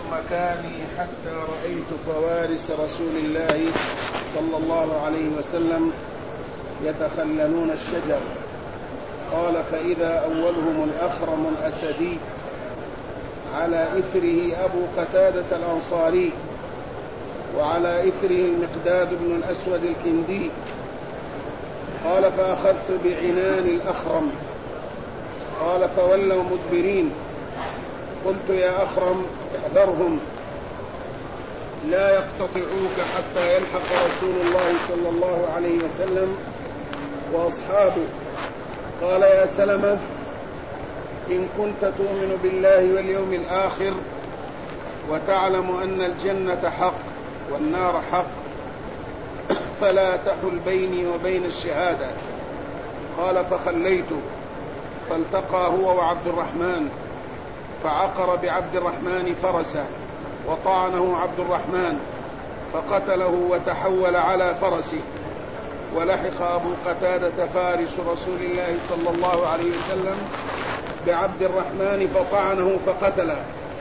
مكاني حتى رأيت فوارس رسول الله صلى الله عليه وسلم يتخللون الشجر. قال: فإذا أولهم الأخرم الأسدي، على إثره أبو قتادة الأنصاري، وعلى إثره المقداد بن الأسود الكندي. قال: فأخذت بعنان الأخرم. قال: فولوا مدبرين. قلت: يا أخرم احذرهم لا يقتطعوك حتى يلحق رسول الله صلى الله عليه وسلم وأصحابه. قال: يا سلمة، إن كنت تؤمن بالله واليوم الآخر وتعلم أن الجنة حق والنار حق فلا تحل بيني وبين الشهادة. قال: فخليته، فالتقى هو وعبد الرحمن، فعقر بعبد الرحمن فرسه وطعنه عبد الرحمن فقتله وتحول على فرسه. ولحق أبو قتادة فارس رسول الله صلى الله عليه وسلم بعبد الرحمن فطعنه فقتله.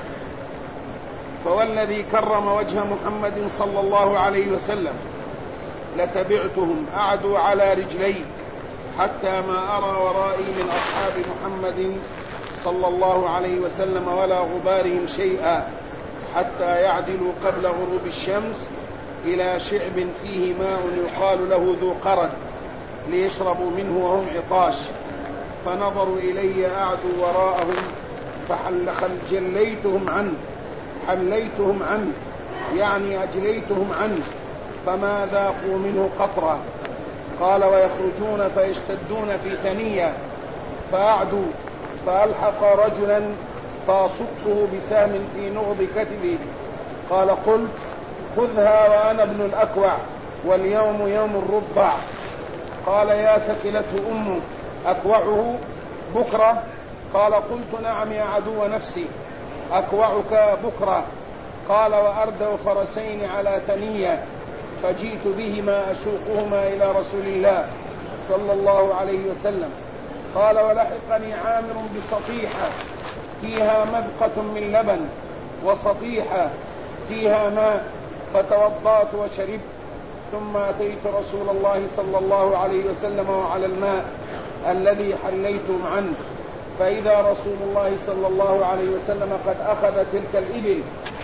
فوالذي كرم وجه محمد صلى الله عليه وسلم لتبعتهم أعدوا على رجلي حتى ما أرى ورائي من أصحاب محمد صلى الله عليه وسلم ولا غبارهم شيئا، حتى يعدلوا قبل غروب الشمس إلى شعب فيه ماء يقال له ذو قرد ليشربوا منه وهم عطاش. فنظروا إلي أعدوا وراءهم حليتهم عنه يعني أجليتهم عنه، فما ذاقوا منه قطرة. قال: ويخرجون فيشتدون في ثنية فأعدوا فألحق رجلا فأصبته بسام في نغض كتفه. قال: قلت: خذها وأنا ابن الأكوع واليوم يوم الرضع. قال: يا ثكلته أمه، أكوعه بكرة؟ قال: قلت: نعم يا عدو نفسي، أكوعك بكرة. قال: وأردوا فرسين على ثنية فجئت بهما أسوقهما إلى رسول الله صلى الله عليه وسلم. قال: ولحقني عامر بسطيحة فيها مذقة من لبن وسطيحة فيها ماء، فتوضأت وشربت، ثم أتيت رسول الله صلى الله عليه وسلم وعلى الماء الذي حليتم عنه، فإذا رسول الله صلى الله عليه وسلم قد أخذ تلك الإبل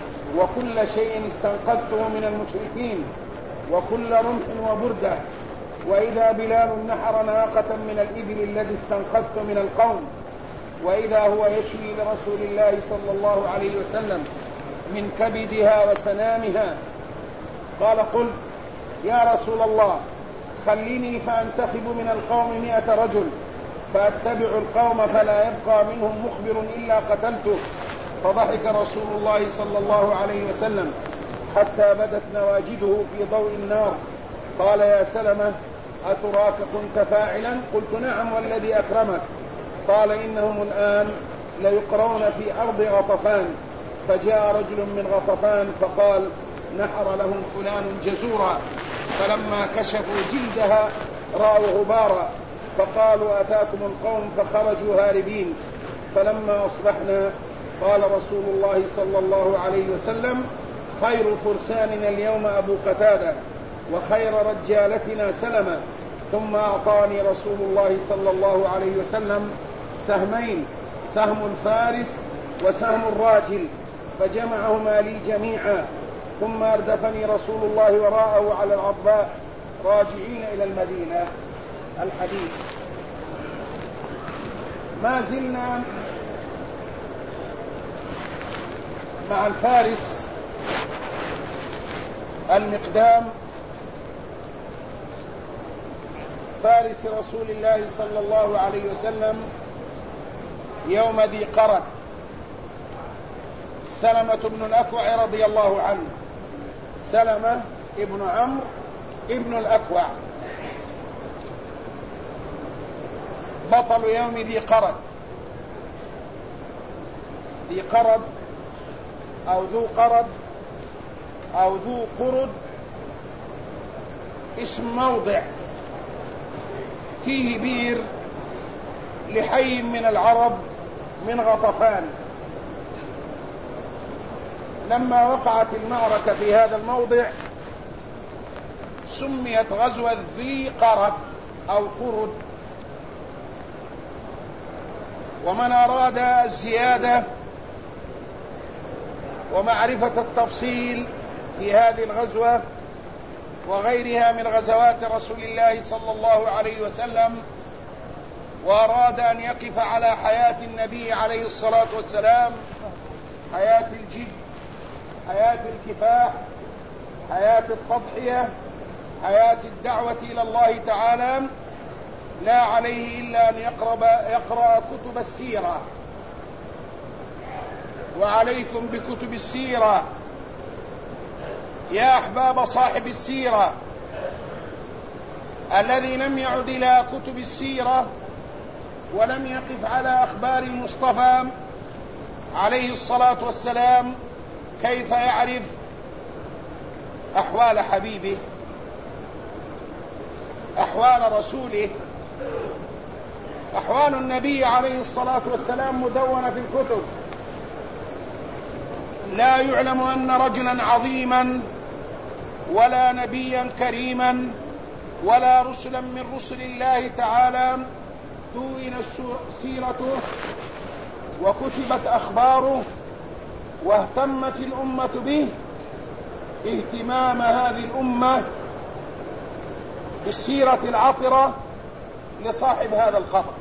وكل شيء استنقذته من المشركين وكل رمح وبردة، وإذا بلال نحر ناقة من الإبل الذي استنقذت من القوم، وإذا هو يشوي لرسول الله صلى الله عليه وسلم من كبدها وسنامها. قال: قل يا رسول الله، خليني فأنتخب من القوم 100 رجل فأتبع القوم فلا يبقى منهم مخبر إلا قتلته. فضحك رسول الله صلى الله عليه وسلم حتى بدت نواجده في ضوء النار. قال: يا سلمة، أتراك كنت فاعلا؟ قلت: نعم والذي أكرمك. قال: إنهم الآن ليقرون في أرض غطفان. فجاء رجل من غطفان فقال: نحر لهم فلان جزورا، فلما كشفوا جلدها رأوا غبارا فقالوا: أتاكم القوم، فخرجوا هاربين. فلما أصبحنا قال رسول الله صلى الله عليه وسلم: خير فرساننا اليوم أبو قتادة، وخير رجالتنا سلمة. ثم أعطاني رسول الله صلى الله عليه وسلم سهمين، سهم الفارس وسهم الراجل، فجمعهما لي جميعا. ثم أردفني رسول الله وراءه على العضباء راجعين إلى المدينة. الحديث. ما زلنا مع الفارس المقدام فارس رسول الله صلى الله عليه وسلم يوم ذي قرد، سلمة بن الأكوع رضي الله عنه. سلمة ابن عمرو ابن الأكوع بطل يوم ذي قرد. ذي قرد أو ذو قرد أو ذو قرد اسم موضع فيه بير لحي من العرب من غطفان. لما وقعت المعركة في هذا الموضع سميت غزوة ذي قرد أو قرد. ومن أراد الزيادة ومعرفة التفصيل في هذه الغزوة وغيرها من غزوات رسول الله صلى الله عليه وسلم، وأراد أن يقف على حياة النبي عليه الصلاة والسلام، حياة الجد، حياة الكفاح، حياة التضحية، حياة الدعوة إلى الله تعالى، لا عليه إلا أن يقرأ كتب السيرة. وعليكم بكتب السيرة يا أحباب صاحب السيرة. الذي لم يعد إلى كتب السيرة ولم يقف على أخبار المصطفى عليه الصلاة والسلام كيف يعرف أحوال حبيبه، أحوال رسوله؟ أحوال النبي عليه الصلاة والسلام مدونة في الكتب. لا يعلم أن رجلا عظيما ولا نبيا كريما ولا رسلا من رسل الله تعالى دون سيرته وكتبت أخباره واهتمت الأمة به اهتمام هذه الأمة بالسيرة العطرة لصاحب هذا الخبر.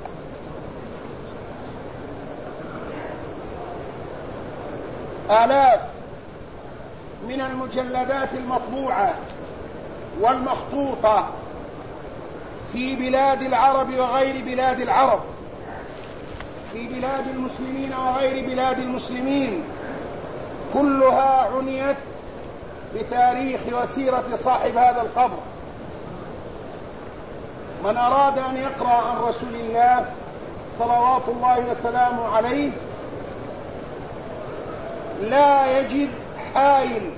آلاف من المجلدات المطبوعة والمخطوطة في بلاد العرب وغير بلاد العرب، في بلاد المسلمين وغير بلاد المسلمين، كلها عنيت بتاريخ وسيرة صاحب هذا القبر. من أراد أن يقرأ عن رسول الله صلوات الله وسلامه عليه لا يجد حائل،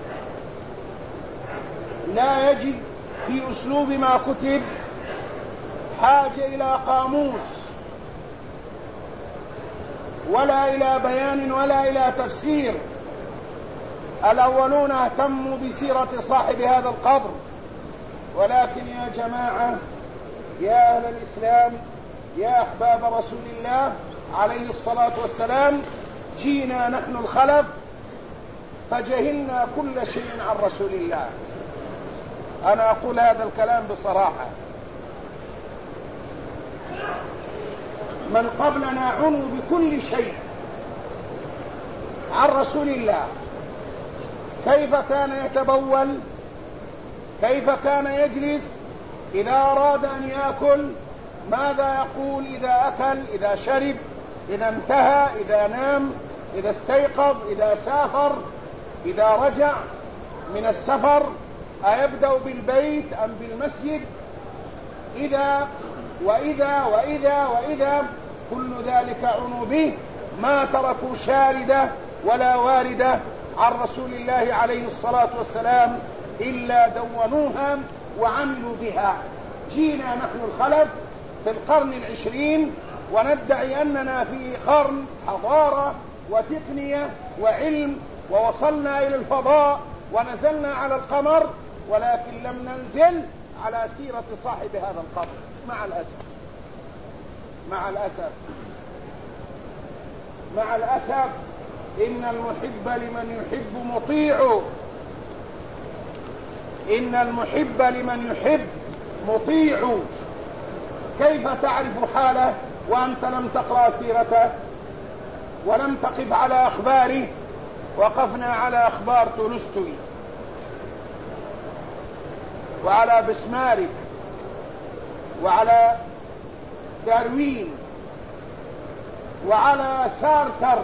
لا يجد في أسلوب ما كتب حاجة إلى قاموس ولا إلى بيان ولا إلى تفسير. الأولون اهتموا بسيرة صاحب هذا القبر، ولكن يا جماعة، يا أهل الإسلام، يا أحباب رسول الله عليه الصلاة والسلام، جينا نحن الخلف فجهلنا كل شيء عن رسول الله. أنا أقول هذا الكلام بصراحة. من قبلنا عنوا بكل شيء عن رسول الله، كيف كان يتبول، كيف كان يجلس، إذا أراد أن يأكل ماذا يقول، إذا أكل، إذا شرب، إذا انتهى، إذا نام، إذا استيقظ، إذا سافر، إذا رجع من السفر أيبدأ بالبيت أم بالمسجد، إذا وإذا وإذا وإذا، كل ذلك عنوا به، ما تركوا شاردة ولا واردة عن رسول الله عليه الصلاة والسلام إلا دونوها وعملوا بها. جينا نحن الخلف في القرن العشرين وندعي أننا في قرن حضارة وتقنية وعلم، ووصلنا إلى الفضاء ونزلنا على القمر، ولكن لم ننزل على سيرة صاحب هذا القبر. مع الأسف، مع الأسف، مع الأسف، إن المحب لمن يحب مطيع، إن المحب لمن يحب مطيع. كيف تعرف حاله وأنت لم تقرأ سيرته ولم تقف على أخباره؟ وقفنا على أخبار تولستوي وعلى بسمارك وعلى داروين وعلى سارتر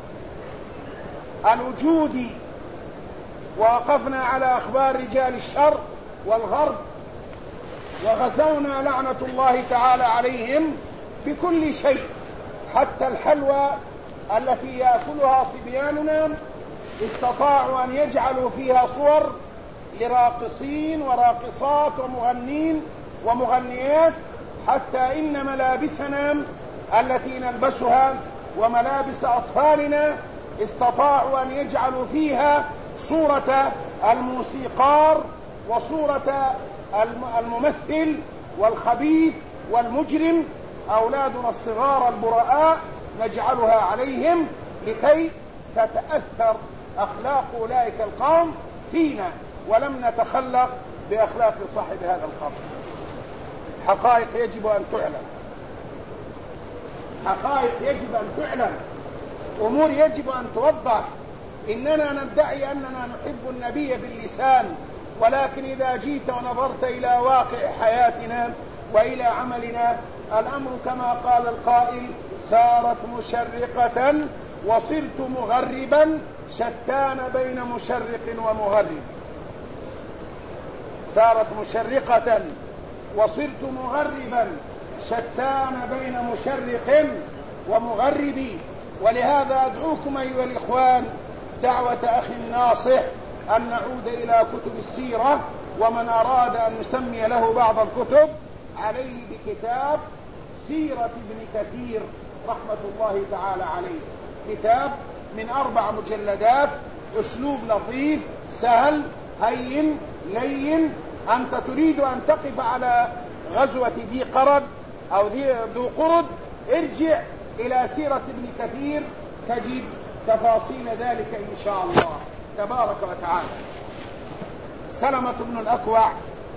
الوجودي، ووقفنا على أخبار رجال الشرق والغرب، وغزونا لعنة الله تعالى عليهم بكل شيء، حتى الحلوى التي يأكلها صبياننا استطاعوا أن يجعلوا فيها صور لراقصين وراقصات ومغنين ومغنيات، حتى إن ملابسنا التي نلبسها وملابس أطفالنا استطاعوا أن يجعلوا فيها صورة الموسيقار وصورة الممثل والخبيث والمجرم. أولادنا الصغار البراء نجعلها عليهم لكي تتأثر أخلاق أولئك القوم فينا، ولم نتخلق بأخلاق صاحب هذا القوم. حقائق يجب أن تعلم، حقائق يجب أن تعلم، أمور يجب أن توضح. إننا ندعي أننا نحب النبي باللسان، ولكن إذا جيت ونظرت إلى واقع حياتنا وإلى عملنا الأمر كما قال القائل: سارت مشرقة وصرت مغربا، شتان بين مشرق ومغرب. سارت مشرقة وصرت مغربا، شتان بين مشرق ومغرب. ولهذا أدعوكم أيها الإخوان دعوة أخ ناصح أن نعود إلى كتب السيرة، ومن أراد أن نسمي له بعض الكتب عليه بكتاب سيرة ابن كثير رحمة الله تعالى عليه. كتاب من 4 مجلدات، أسلوب لطيف سهل هين لين. أنت تريد أن تقف على غزوة ذي قرد أو ذو قرد، ارجع إلى سيرة ابن كثير تجد تفاصيل ذلك إن شاء الله تبارك وتعالى. سلمة بن الأكوع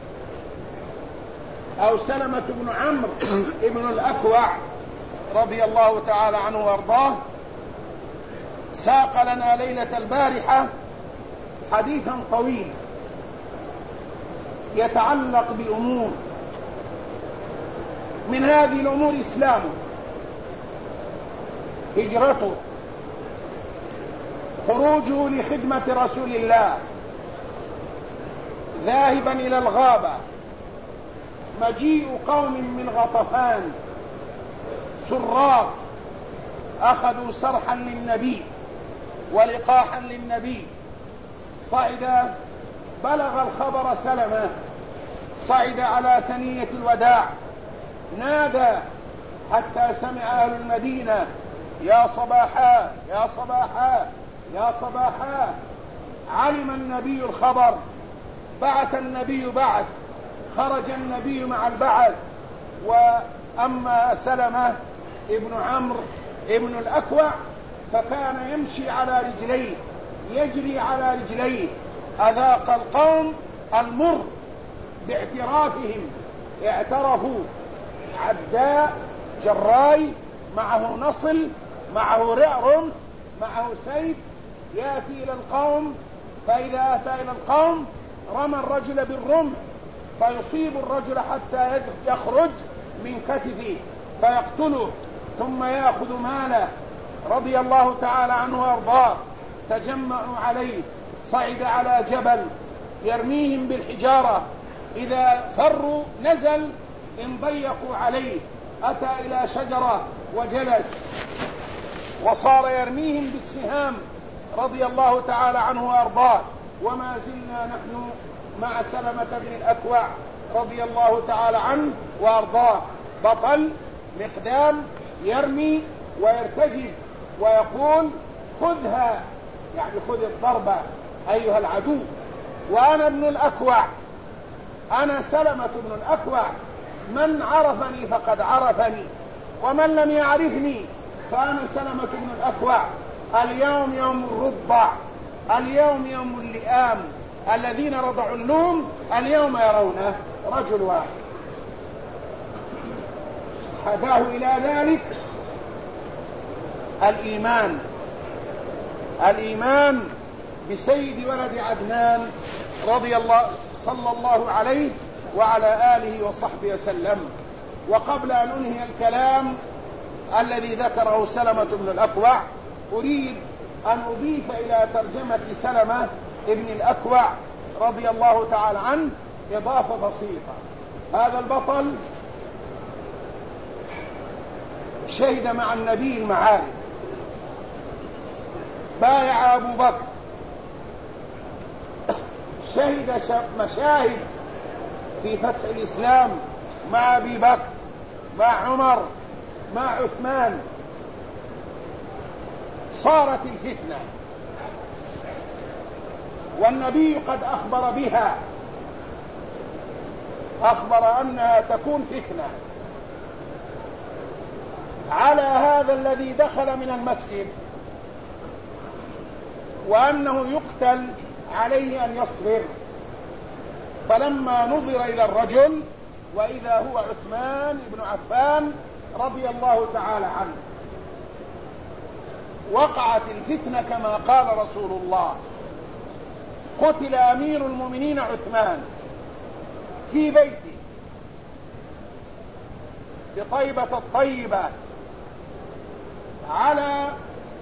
أو سلمة بن عمرو بن الأكوع رضي الله تعالى عنه وارضاه ساق لنا ليلة البارحة حديثا طويلا يتعلق بأمور. من هذه الأمور إسلامه، هجرته، خروجه لخدمة رسول الله، ذاهبا إلى الغابة، مجيء قوم من غطفان سراق أخذوا سرحا للنبي ولقاحا للنبي، صعد بلغ الخبر سلمة، صعد على ثنية الوداع، نادى حتى سمع أهل المدينة: يا صباحا يا صباحا يا صباحا. علم النبي الخبر، بعث النبي بعث، خرج النبي مع البعث. وأما سلمة ابن عمرو ابن الأكوع فكان يمشي على رجليه، يجري على رجليه. أذاق القوم المر باعترافهم، اعترفوا عداء جراي معه نصل معه رعرم معه سيف، يأتي إلى القوم، فإذا أتى إلى القوم رمى الرجل بالرمح فيصيب الرجل حتى يخرج من كتفه فيقتله، ثم يأخذ ماله رضي الله تعالى عنه وارضاه. تجمعوا عليه، صعد على جبل يرميهم بالحجارة، إذا فروا نزل، إن ضيقوا عليه أتى إلى شجرة وجلس وصار يرميهم بالسهام رضي الله تعالى عنه وارضاه. وما زلنا نحن مع سلمة بن الأكوع رضي الله تعالى عنه وارضاه، بطل مقدام، يرمي ويرتجز ويقول: خذها، يعني خذ الضربة أيها العدو. وأنا ابن الأكوع، أنا سلمة بن الأكوع، من عرفني فقد عرفني، ومن لم يعرفني فأنا سلمة بن الأكوع. اليوم يوم الرضع، اليوم يوم اللئام، الذين رضعوا اللوم اليوم يرونه رجل واحد. هداه إلى ذلك الإيمان، الإيمان بسيد ولد عدنان رضي الله صلى الله عليه وعلى آله وصحبه وسلم. وقبل أن أنهي الكلام الذي ذكره سلمة بن الأكوع، أريد أن أضيف إلى ترجمة سلمة ابن الأكوع رضي الله تعالى عنه إضافة بسيطة. هذا البطل شهد مع النبي المعاهد، بايع أبو بكر، شهد مشاهد في فتح الإسلام مع أبي بكر، مع عمر، مع عثمان. صارت الفتنة، والنبي قد أخبر بها، أخبر أنها تكون فتنة على هذا الذي دخل من المسجد، وأنه يقتل، عليه أن يصبر. فلما نظر إلى الرجل وإذا هو عثمان بن عفان رضي الله تعالى عنه، وقعت الفتنة كما قال رسول الله: قتل أمير المؤمنين عثمان في بيته بطيبة الطيبة على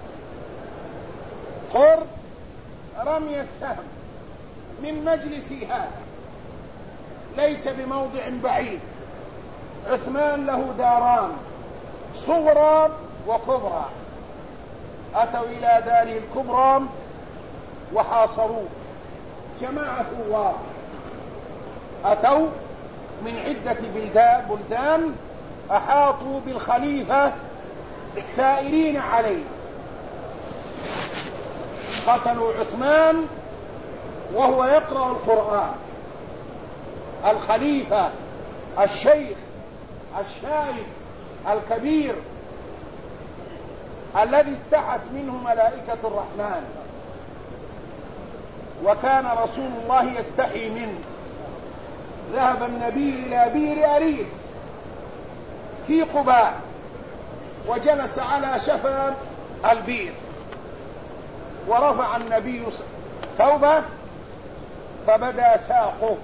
قرب رمي السهم من مجلسي هذا، ليس بموضع بعيد. عثمان له داران صغرى وكبرى، أتوا إلى داره الكبرى وحاصروه جماعة ثوار، أتوا من عدة بلدان أحاطوا بالخليفة ثائرين عليه، قتلوا عثمان وهو يقرأ القرآن. الخليفة الشيخ الشايب الكبير الذي استحت منه ملائكة الرحمن، وكان رسول الله يستحي منه. ذهب النبي إلى بئر أريس في قباء وجلس على شفا البئر، ورفع النبي ثوبه فبدا ساقه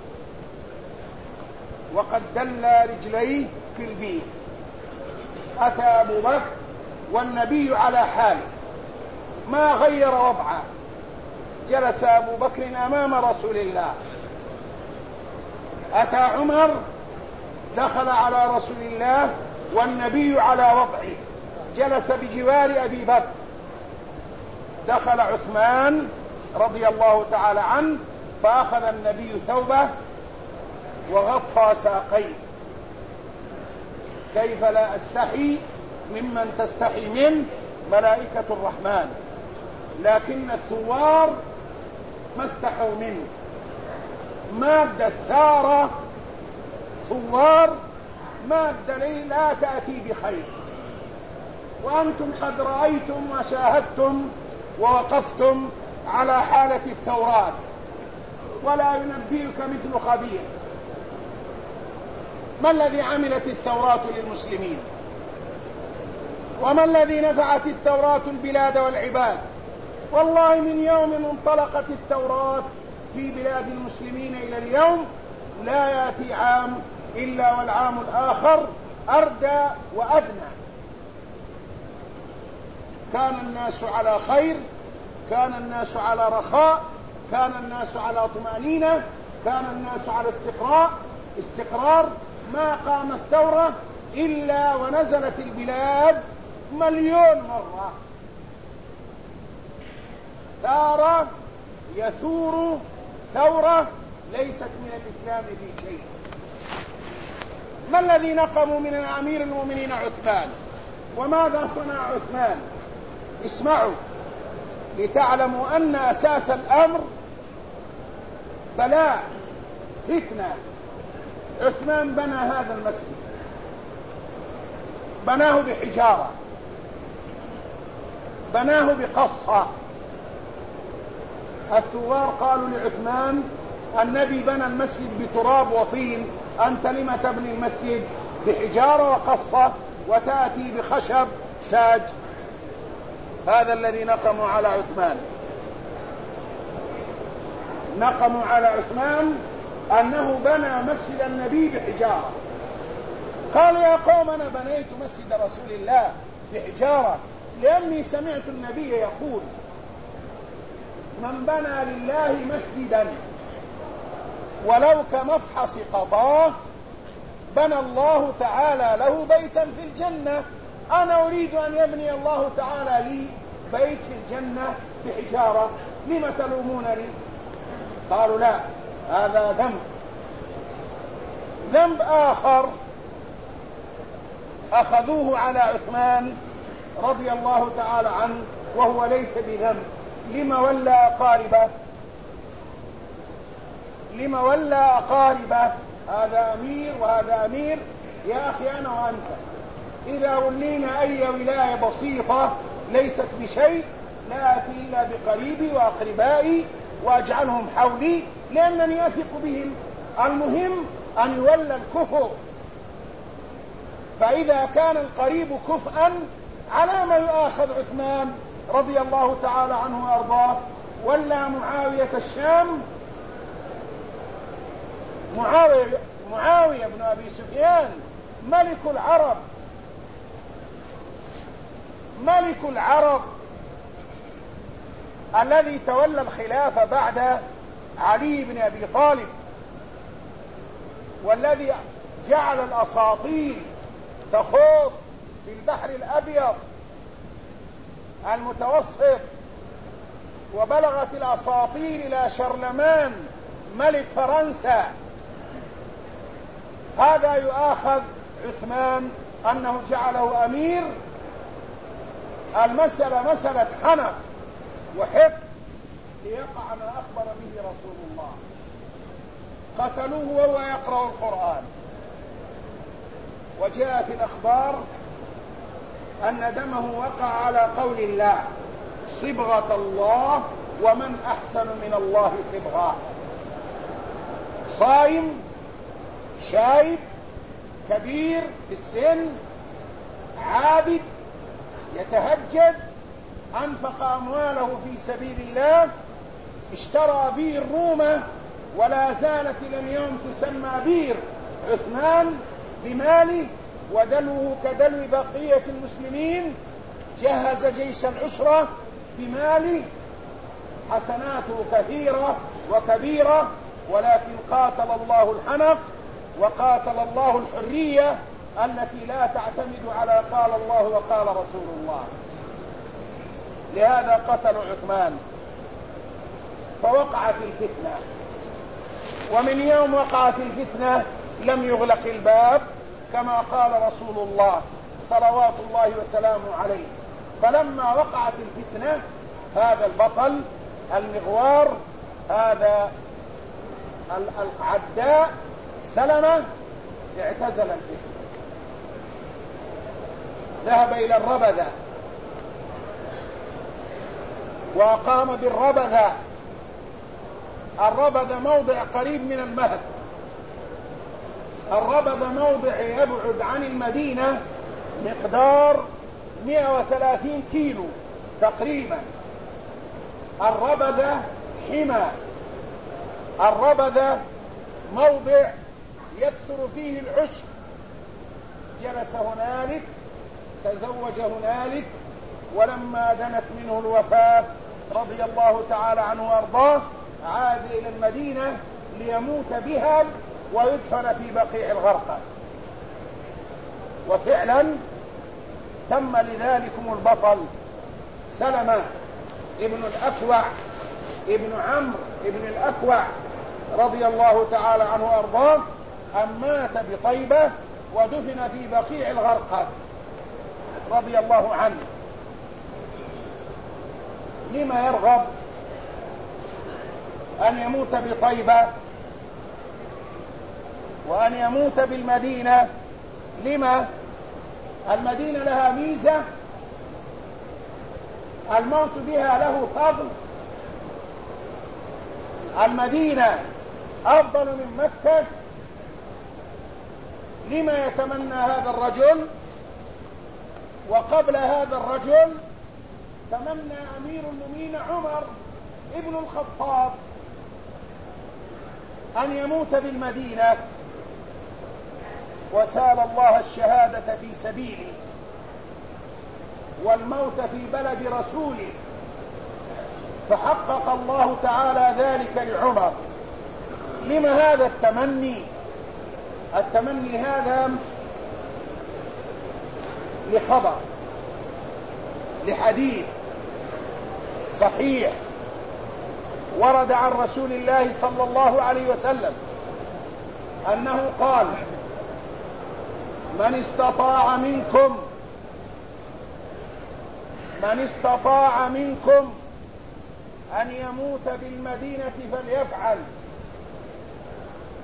وقد دل رجليه في البئر. أتى أبو بكر والنبي على حاله ما غير وضعه، جلس أبو بكر أمام رسول الله. أتى عمر دخل على رسول الله والنبي على وضعه، جلس بجوار أبي بكر. دخل عثمان رضي الله تعالى عنه فأخذ النبي ثوبه وغطى ساقيه. كيف لا أستحي ممن تستحي منه ملائكة الرحمن، لكن الثوار ما استحوا منه. مادة ثارة ثوار مادة لا تأتي بخير، وأنتم قد رأيتم وشاهدتم ووقفتم على حالة الثورات، ولا ينبئك مثل خبير. ما الذي عملت الثورات للمسلمين؟ وما الذي نفعت الثورات البلاد والعباد؟ والله من يوم انطلقت الثورات في بلاد المسلمين إلى اليوم لا يأتي عام إلا والعام الآخر أردى وأدنى. كان الناس على خير، كان الناس على رخاء، كان الناس على طمأنينة، كان الناس على استقرار. ما قامت ثورة إلا ونزلت البلاد مليون مرة. ثارة يثور ثورة ليست من الإسلام في شيء. ما الذي نقموا من أمير المؤمنين عثمان؟ وماذا صنع عثمان؟ اسمعوا لتعلموا أن أساس الأمر بلاء فتنة. عثمان بنى هذا المسجد، بناه بحجارة، بناه بقصة. الثوار قالوا لعثمان: النبي بنى المسجد بتراب وطين، أنت لم تبني المسجد بحجارة وقصة وتأتي بخشب ساج؟ هذا الذي نقموا على عثمان. نقموا على عثمان أنه بنى مسجد النبي بحجارة. قال: يا قوم أنا بنيت مسجد رسول الله بحجارة لأني سمعت النبي يقول: من بنى لله مسجدا ولو كمفحص قطاه بنى الله تعالى له بيتا في الجنة. أنا أريد أن يبني الله تعالى لي بيت في الجنة بحجارة، لم تلومونني؟ قالوا: لا، هذا ذنب آخر أخذوه على عثمان رضي الله تعالى عنه وهو ليس بذنب. لما ولى أقاربه؟ لما ولى أقاربه، هذا أمير وهذا أمير، يا أخي أنا وأنت إذا ولينا أي ولاية بسيطة ليست بشيء لا أتي إلا بقريبي وأقربائي وأجعلهم حولي لأنني أثق بهم. المهم أن يولى الكفء، فإذا كان القريب كفءا على ما يؤاخذ عثمان رضي الله تعالى عنه وأرضاه. ولى معاوية الشام، معاوية بن أبي سفيان ملك العرب، ملك العرب الذي تولى الخلافة بعد علي بن أبي طالب، والذي جعل الأساطيل تخوض في البحر الأبيض المتوسط، وبلغت الأساطيل إلى شارلمان ملك فرنسا. هذا يؤاخذ عثمان أنه جعله أمير. المسألة مسألة حنق وحق ليقع ما أخبر به رسول الله. قتلوه وهو يقرأ القرآن، وجاء في الأخبار أن دمه وقع على قول الله صبغة الله ومن أحسن من الله صبغة. صائم شايب كبير في السن عابد يتهجد، أنفق أمواله في سبيل الله، اشترى بير رومة ولا زالت إلى اليوم تسمى بير عثمان بماله، ودلوه كدلو بقية المسلمين، جهز جيش العسرة بماله. حسناته كثيرة وكبيرة، ولكن قاتل الله الحنق وقاتل الله الحرية التي لا تعتمد على قال الله وقال رسول الله. لهذا قتلوا عثمان فوقعت الفتنة، ومن يوم وقعت الفتنة لم يغلق الباب كما قال رسول الله صلوات الله وسلامه عليه. فلما وقعت الفتنة هذا البطل المغوار، هذا العداء سلمة، اعتزل الفتنة، ذهب إلى الربذة وقام بالربذة. الربذة موضع قريب من المهد، الربذة موضع يبعد عن المدينة مقدار 130 كيلو تقريبا. الربذة حمى، الربذة موضع يكثر فيه العشب. جلس هنالك، تزوج هنالك، ولما دنت منه الوفاة رضي الله تعالى عنه وارضاه عاد إلى المدينة ليموت بها ويدفن في بقيع الغرقد. وفعلا تم لذلكم البطل سلمة ابن الأكوع ابن عمرو ابن الأكوع رضي الله تعالى عنه وارضاه، أن مات بطيبة ودفن في بقيع الغرقد رضي الله عنه. لما يرغب أن يموت بطيبة وأن يموت بالمدينة؟ لما؟ المدينة لها ميزة، الموت بها له فضل، المدينة أفضل من مكة. لما يتمنى هذا الرجل؟ وقبل هذا الرجل تمنى أمير المؤمنين عمر ابن الخطاب أن يموت بالمدينة، وسال الله الشهادة في سبيله والموت في بلد رسوله، فحقق الله تعالى ذلك لعمر. لما هذا التمني؟ التمني هذا لخبر، لحديث صحيح ورد عن رسول الله صلى الله عليه وسلم أنه قال: من استطاع منكم أن يموت بالمدينة فليفعل،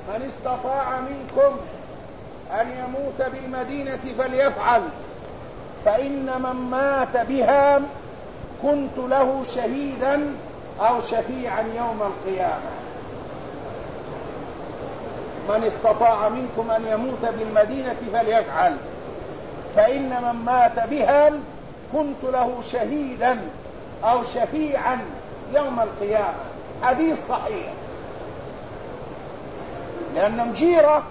من استطاع منكم أن يموت بالمدينة فليفعل، فإن من مات بها كنت له شهيدا أو شفيعا يوم القيامة. من استطاع منكم أن يموت بالمدينة فليفعل، فإن من مات بها كنت له شهيدا أو شفيعا يوم القيامة. حديث صحيح، لأنه مجيرة،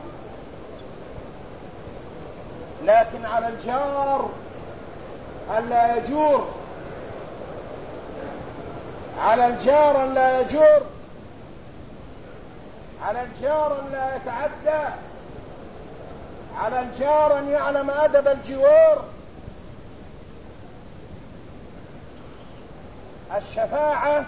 لكن على الجار ألا يجور، على الجار ألا يجور، على الجار ألا يتعدى، على الجار أن يعلم أدب الجوار. الشفاعة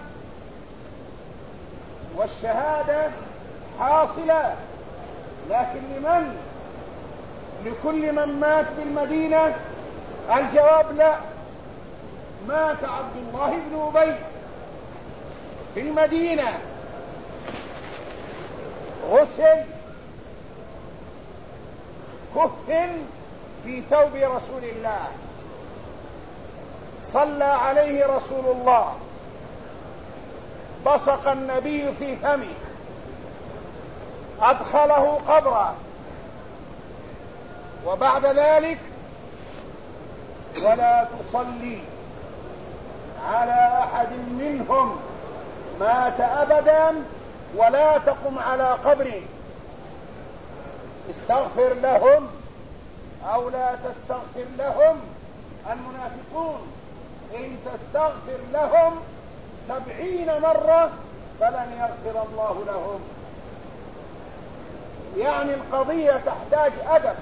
والشهادة حاصلة، لكن لمن؟ لكل من مات بالمدينة؟ الجواب لا. مات عبد الله بن أبي في المدينة، غسل، كفن في ثوب رسول الله، صلى عليه رسول الله، بصق النبي في فمه، أدخله قبره، وبعد ذلك ولا تصلي على أحد منهم مات أبدا ولا تقم على قبره، استغفر لهم أو لا تستغفر لهم. المنافقون إن تستغفر لهم 70 مرة فلن يغفر الله لهم. يعني القضية تحتاج أدب،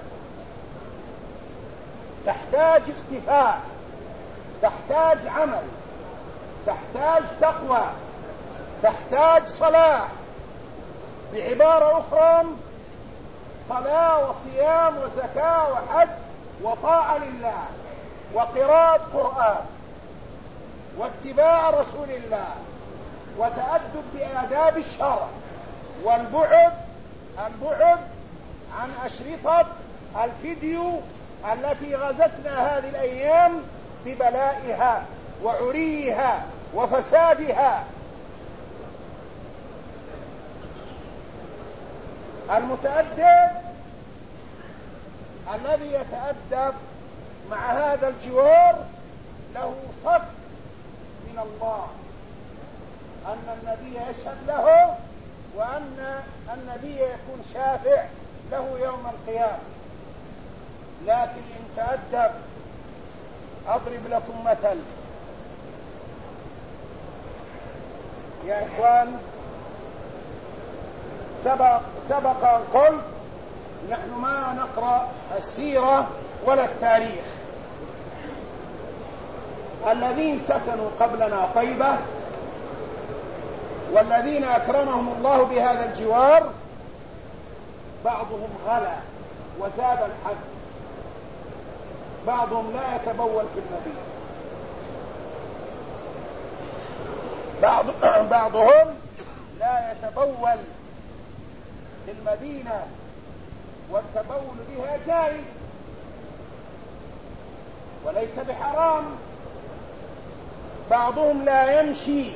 تحتاج اختفاء، تحتاج عمل، تحتاج تقوى، تحتاج صلاة. بعبارة أخرى، صلاة وصيام وزكاة وحج وطاعة لله وقراءة قرآن واتباع رسول الله وتأدب بآداب الشرع، والبعد عن أشرطة الفيديو التي غزتنا هذه الأيام ببلائها وعريها وفسادها. المتأدب الذي يتأدب مع هذا الجوار له صف من الله، أن النبي يشهد له، وأن النبي يكون شافع له يوم القيامة. لكن إن تأدب، أضرب لكم مثل يا إخوان. سبق أن قلت نحن ما نقرأ السيرة ولا التاريخ. الذين سكنوا قبلنا طيبة والذين أكرمهم الله بهذا الجوار بعضهم غلا وزاد الحد، بعضهم لا يتبول في المدينة، بعضهم لا يتبول في المدينة، والتبول بها جائز وليس بحرام. بعضهم لا يمشي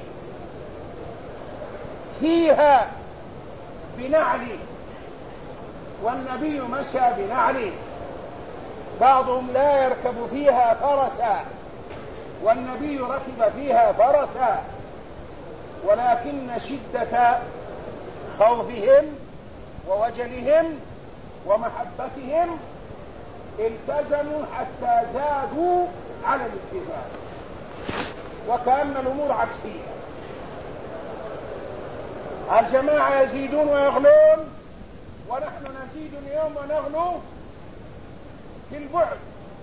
فيها بنعله والنبي مشى بنعله. بعضهم لا يركب فيها فرسا والنبي ركب فيها فرسا، ولكن شدة خوفهم ووجلهم ومحبتهم التزموا حتى زادوا على الالتزام، وكأن الأمور عكسية. الجماعة يزيدون ويغلون، ونحن نزيد اليوم ونغلو في البعد.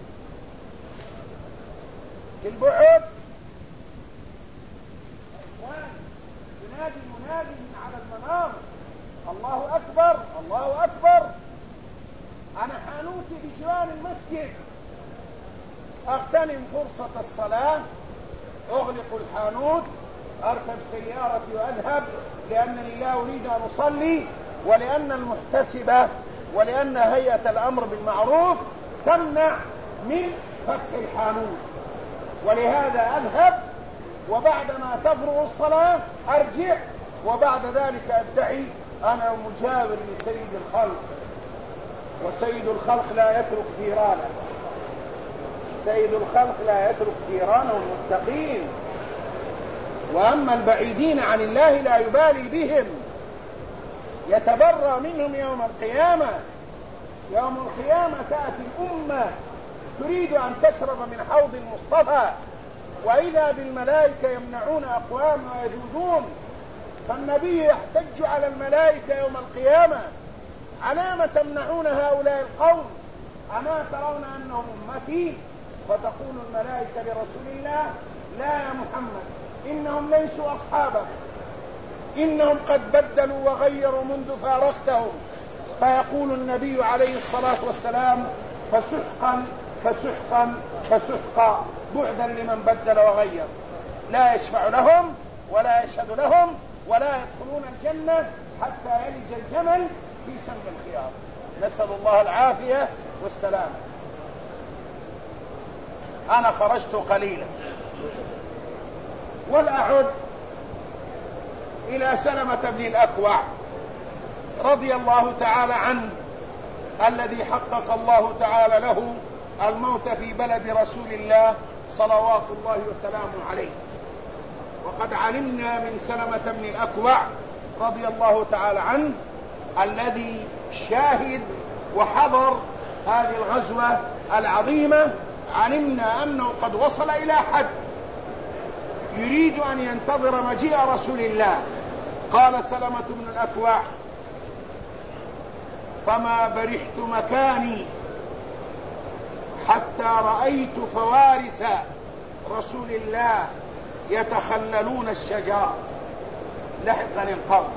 ينادي المنادي من على المنار: الله أكبر الله أكبر. أنا حانوتي بجوار المسجد، أغتنم فرصة الصلاة، أغلق الحانوت، أركب سيارتي وأذهب، لأنني لا أريد أن أصلي ولأن المحتسبة ولأن هيئة الأمر بالمعروف تمنع من فتح الحانوت، ولهذا أذهب وبعدما تفرغ الصلاة أرجع، وبعد ذلك أدعي أنا مجاور لسيد الخلق، وسيد الخلق لا يترك جيرانه، سيد الخلق لا يترك جيرانه المتقين. وأما البعيدين عن الله لا يبالي بهم، يتبرى منهم يوم القيامة. يوم القيامة تأتي الأمة تريد أن تشرب من حوض المصطفى، وإذا بالملائكة يمنعون أقوام ويجوزون، فالنبي يحتج على الملائكة يوم القيامة: علام تمنعون هؤلاء القوم؟ أما ترون أنهم أمتي؟ فتقول الملائكة لرسول الله: لا يا محمد، إنهم ليسوا أصحابك، إنهم قد بدلوا وغيروا منذ فارقتهم. فيقول النبي عليه الصلاة والسلام: فسحقا فسحقا فسحقا، بعدا لمن بدل وغير. لا يشفع لهم ولا يشهد لهم ولا يدخلون الجنة حتى يلج الجمل في سم الخياط. نسأل الله العافية والسلام. أنا خرجت قليلا، والأعد إلى سلمة بن الأكوع رضي الله تعالى عنه، الذي حقق الله تعالى له الموت في بلد رسول الله صلوات الله وسلامه عليه. وقد علمنا من سلمة بن الأكوع رضي الله تعالى عنه الذي شاهد وحضر هذه الغزوة العظيمة، علمنا أنه قد وصل إلى حد يريد أن ينتظر مجيء رسول الله. قال سلمة بن الأكوع: فما برحت مكاني حتى رأيت فوارس رسول الله يتخللون الشجار لحقا القوم.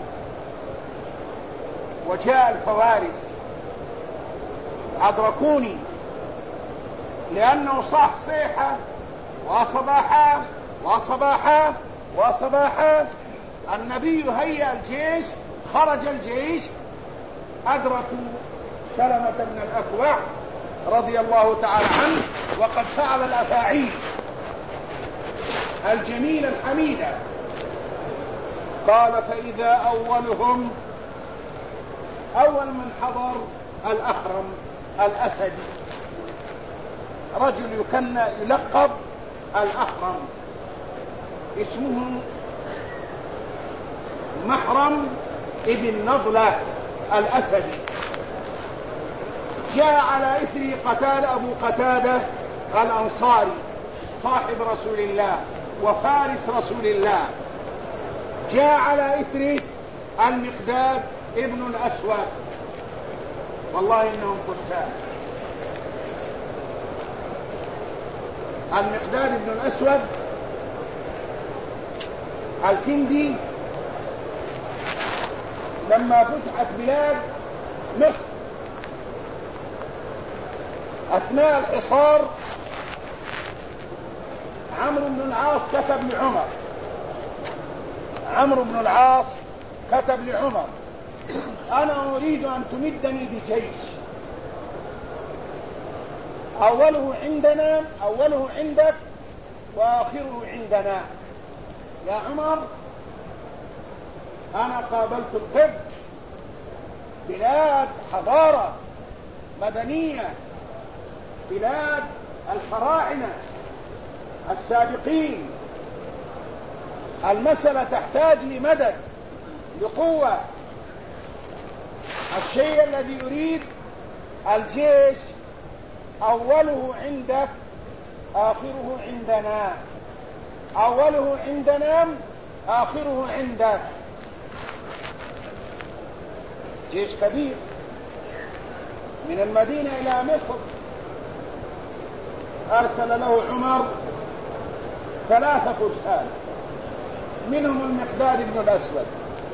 وجاء الفوارس أدركوني، لأنه صاح صيحة وصباحا وصباحا وصباحا. النبي هيأ الجيش، خرج الجيش، أدركوا سلمة بن الأكوع رضي الله تعالى عنه وقد فعل الأفاعيل الجميلة الحميدة. قال: فإذا أولهم، أول من حضر الأخرم الأسدي، رجل يلقب الأخرم، اسمه محرم ابن نضلة الأسدي. جاء على إثر قتادة أبو قتادة الأنصاري صاحب رسول الله وفارس رسول الله. جاء على إثر المقداد ابن الأسود، والله إنهم فرسان. المقداد ابن الأسود الكندي، لما فتحت بلاد مصر أثناء الحصار، عمرو بن العاص كتب لعمر، عمرو بن العاص كتب لعمر: أنا أريد أن تمدني بجيش، أوله عندك وآخره عندنا. يا عمر، أنا قابلت القبط، بلاد حضارة مدنية، بلاد الفراعنة السابقين. المسألة تحتاج لمدد، لقوة. الشيء الذي يريد الجيش أوله عندك آخره عندنا، أوله عندنا آخره عندك. جيش كبير من المدينة إلى مصر. أرسل له عمر 3 فرسان، منهم المقداد بن الأسود،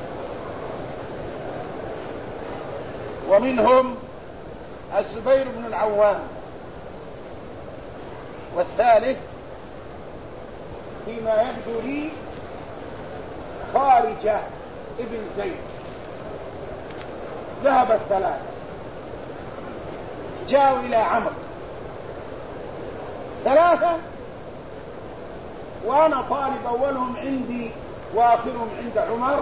ومنهم الزبير بن العوام، والثالث فيما يبدو لي خارجة ابن زيد. ذهب الثلاثة، جاءوا إلى عمرو ثلاثة، وأنا طالب أولهم عندي وآخرهم عند عمر،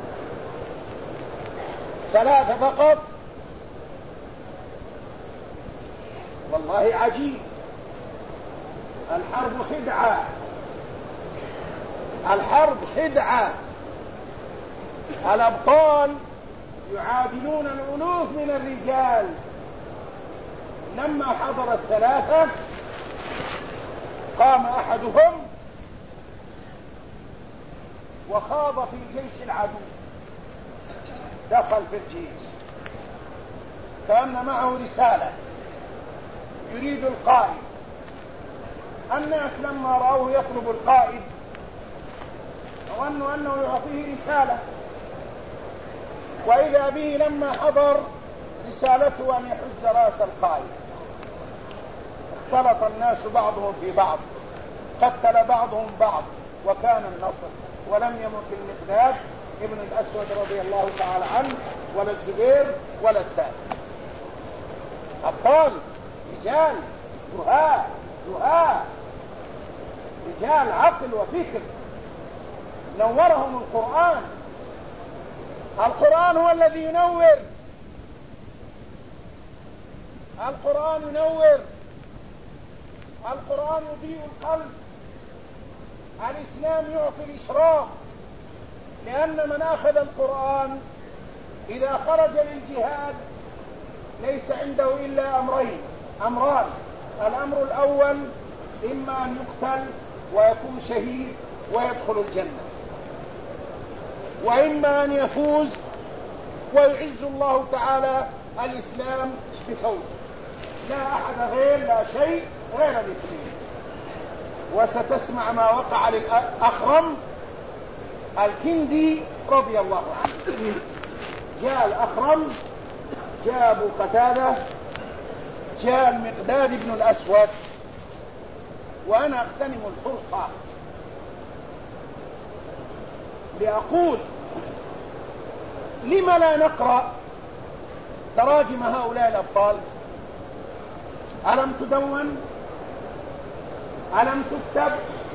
ثلاثة فقط. والله عجيب، الحرب خدعة، الحرب خدعة. الأبطال يعادلون الألوف من الرجال. لما حضر الثلاثة قام أحدهم وخاض في جيش العدو، دخل في الجيش كأن معه رسالة يريد القائد. الناس لما رأوه يطلب القائد ظنوا أنه يعطيه رسالة، وإذا به لما حضر رسالته أن يحز رأس القائد. اختلط الناس بعضهم في بعض، قتل بعضهم بعض، وكان النصر. ولم يمت المقداد ابن الأسود رضي الله تعالى عنه، ولا الزبير ولا الثاني. أبطال، رجال دهاء، رجال عقل وفكر، نورهم القرآن. القرآن هو الذي ينور، القرآن ينور، القرآن يضيء القلب، الإسلام يعطي الإشراق. لأن من أخذ القرآن إذا خرج للجهاد ليس عنده إلا أمران. الأمر الأول إما أن يقتل ويكون شهيد ويدخل الجنة، وإما أن يفوز ويعز الله تعالى الإسلام بفوزه. لا أحد لا شيء غير الاثنين. وستسمع ما وقع للأخرم الكندي رضي الله عنه. جاء الأخرم، جاء أبو قتادة، جاء المقداد بن الأسود، وأنا أغتنم الفرصة لأقول لما لا نقرأ تراجم هؤلاء الأبطال؟ ألم تدون؟ ألم تكتب؟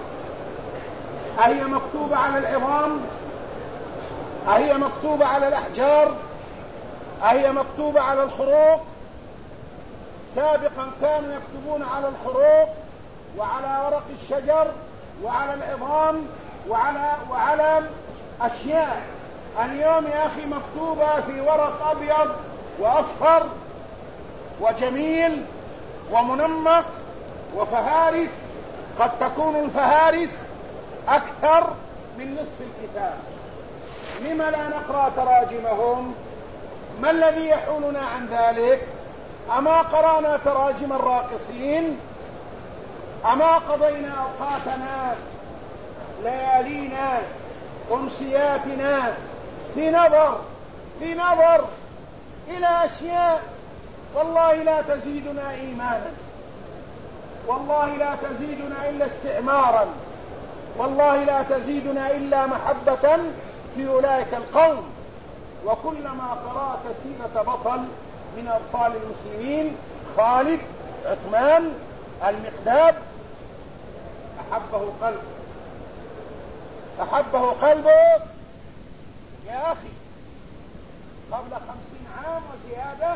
أهي مكتوبة على العظام؟ أهي مكتوبة على الأحجار؟ أهي مكتوبة على الخروق؟ سابقا كانوا يكتبون على الخروق وعلى ورق الشجر وعلى العظام وعلى أشياء. اليوم يا أخي مكتوبة في ورق أبيض وأصفر وجميل ومنمق وفهارس، قد تكون الفهارس أكثر من نصف الكتاب. لما لا نقرأ تراجمهم؟ ما الذي يحولنا عن ذلك؟ أما قرأنا تراجم الراقصين؟ أما قضينا أوقاتنا ليالينا أمسياتنا في نظر إلى أشياء والله لا تزيدنا إيمانا، والله لا تزيدنا إلا استعمارا، والله لا تزيدنا إلا محبة في أولئك القوم. وكلما قرأت سيرة بطل من أبطال المسلمين، خالد، عثمان، المقداد، أحبه قلبك يا أخي. قبل 50 عام وزيادة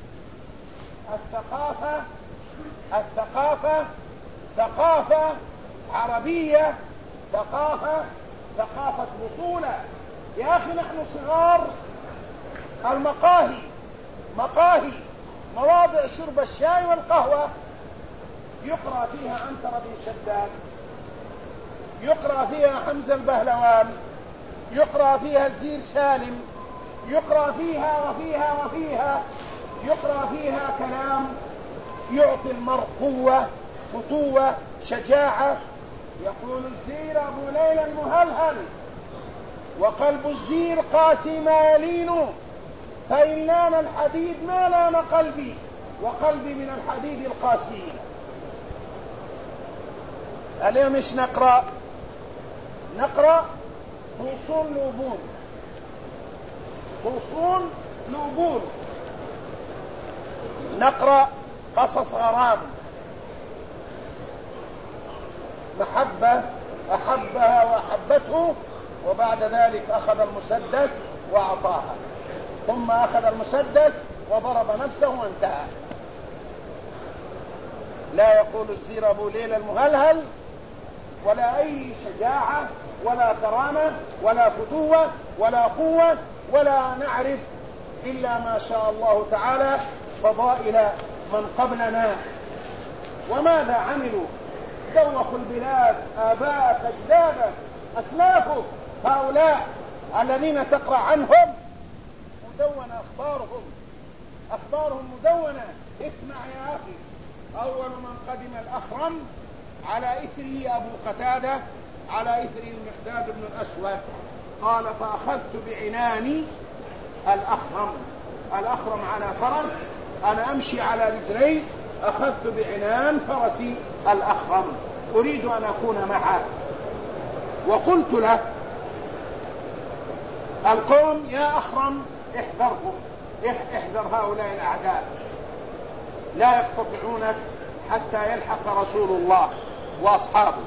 الثقافة ثقافة عربية، ثقافة بطولة. يا أخي نحن صغار، مقاهي مواضع شرب الشاي والقهوة يقرأ فيها عنترة بن شداد، يقرأ فيها حمزة البهلوان، يقرأ فيها الزير سالم، يقرأ فيها وفيها يقرأ فيها كلام يعطي المرء قوة، فتوة، شجاعة. يقول الزير أبو ليلى المهلهل: وقلب الزير قاسي ما يلين، فإن لان الحديد ما لان قلبي، وقلبي من الحديد القاسي. اليوم ايش نقرأ فصول نوبون نقرأ قصص غرام، محبة أحبها وأحبته، وبعد ذلك أخذ المسدس وأعطاها، ثم أخذ المسدس وضرب نفسه وانتهى. لا يقول السير أبو ليل المهلهل، ولا أي شجاعة ولا كرامة ولا فتوة ولا قوة، ولا نعرف إلا ما شاء الله تعالى فضائل من قبلنا. وماذا عملوا؟ دوخوا البلاد، آباء أجدادا أسلافه، هؤلاء الذين تقرأ عنهم مدونة أخبارهم مدونة. اسمع يا أخي، أول من قدم الأخرم على إثره أبو قتادة، على إثره المقداد بن الأسود، قال فأخذت بعناني الأخرم على فرس، أنا أمشي على رجلي، أخذت بعنان فرسي الأخرم، أريد أن أكون معه. وقلت له القوم يا أخرم احذرهم، احذر هؤلاء الأعداء، لا يستطيعونك حتى يلحق رسول الله وأصحابه.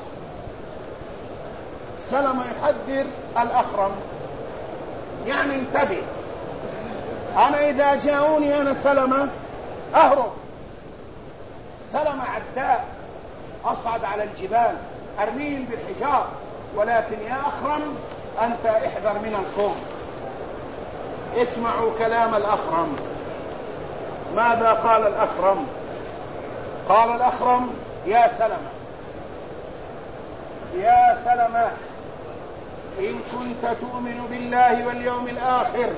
سلم يحذر الأخرم، يعني انتبه، أنا إذا جاءوني أنا سلمة أهرب. سلمة عداء، أصعد على الجبال أرميهم بالحجار، ولكن يا أخرم أنت احذر من القوم. اسمعوا كلام الأخرم. ماذا قال الأخرم؟ قال الأخرم يا سلمة إن كنت تؤمن بالله واليوم الآخر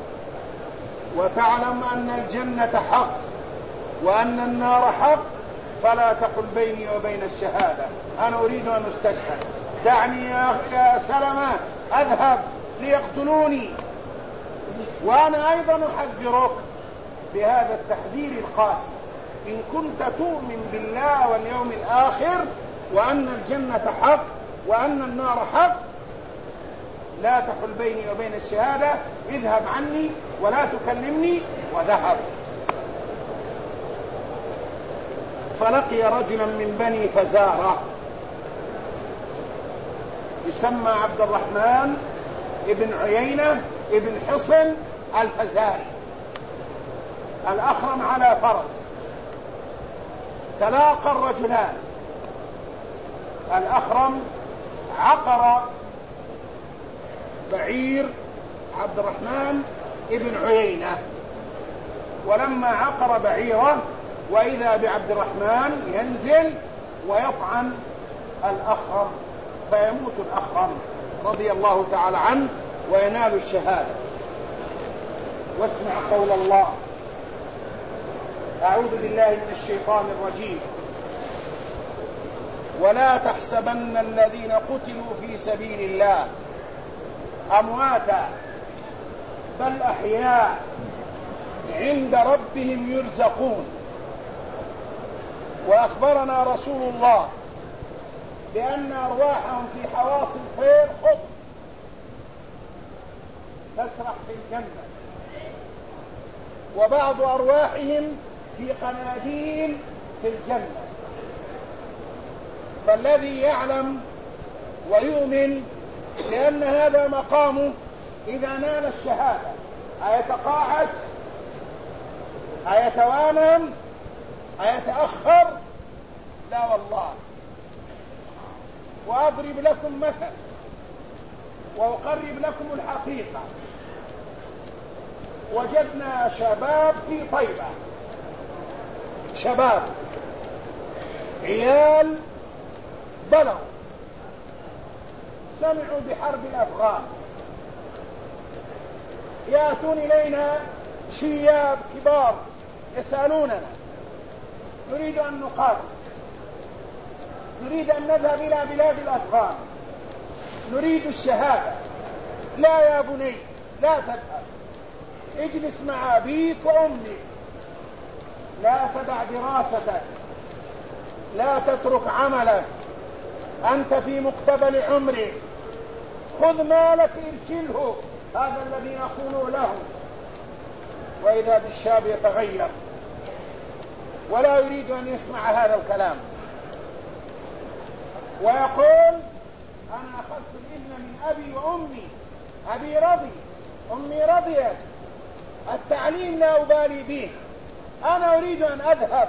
وتعلم أن الجنة حق وأن النار حق، فلا تقل بيني وبين الشهادة، أنا أريد أن أستشهد، دعني يا سلمة أذهب ليقتلوني. وأنا أيضا أحذرك بهذا التحذير القاسي، إن كنت تؤمن بالله واليوم الآخر وأن الجنة حق وأن النار حق، لا تحل بيني وبين الشهادة، اذهب عني ولا تكلمني. وذهب. فلقي رجلا من بني فزارة يسمى عبد الرحمن ابن عيينة ابن حصن الفزاري. الأخرم على فرس، تلاقى الرجلان. الأخرم عقر بعير عبد الرحمن ابن عيينة، ولما عقر بعيره وإذا بعبد الرحمن ينزل ويطعن الأخرم، فيموت الأخرم رضي الله تعالى عنه وينال الشهادة. واسمع قول الله: أعوذ بالله من الشيطان الرجيم: ولا تحسبن الذين قتلوا في سبيل الله أمواتا بل أحياء عند ربهم يرزقون. وأخبرنا رسول الله بأن أرواحهم في حواصل الطير خضر تسرح في الجنة، وبعض أرواحهم في قناديل في الجنة. فالذي يعلم ويؤمن لأن هذا مقامه إذا نال الشهادة أيتقاعس أيتوانم أيتأخر؟ لا والله. وأضرب لكم مثل وأقرب لكم الحقيقة. وجدنا شباب في طيبة، شباب عيال بلغوا، سمعوا بحرب الأفغان، يأتون إلينا شياب كبار يسألوننا: نريد أن نقاتل، نريد أن نذهب إلى بلاد الأفغان، نريد الشهادة. لا يا بني، لا تذهب، اجلس مع أبيك وأمك، لا تدع دراستك، لا تترك عملك، أنت في مقتبل عمرك، خذ مالك ارسله. هذا الذي نقوله لهم. وإذا بالشاب يتغير ولا يريد أن يسمع هذا الكلام، ويقول أنا أخذت الإذن من أبي وأمي، أبي رضي، أمي رضيت، التعليم لا أبالي به، أنا أريد أن أذهب.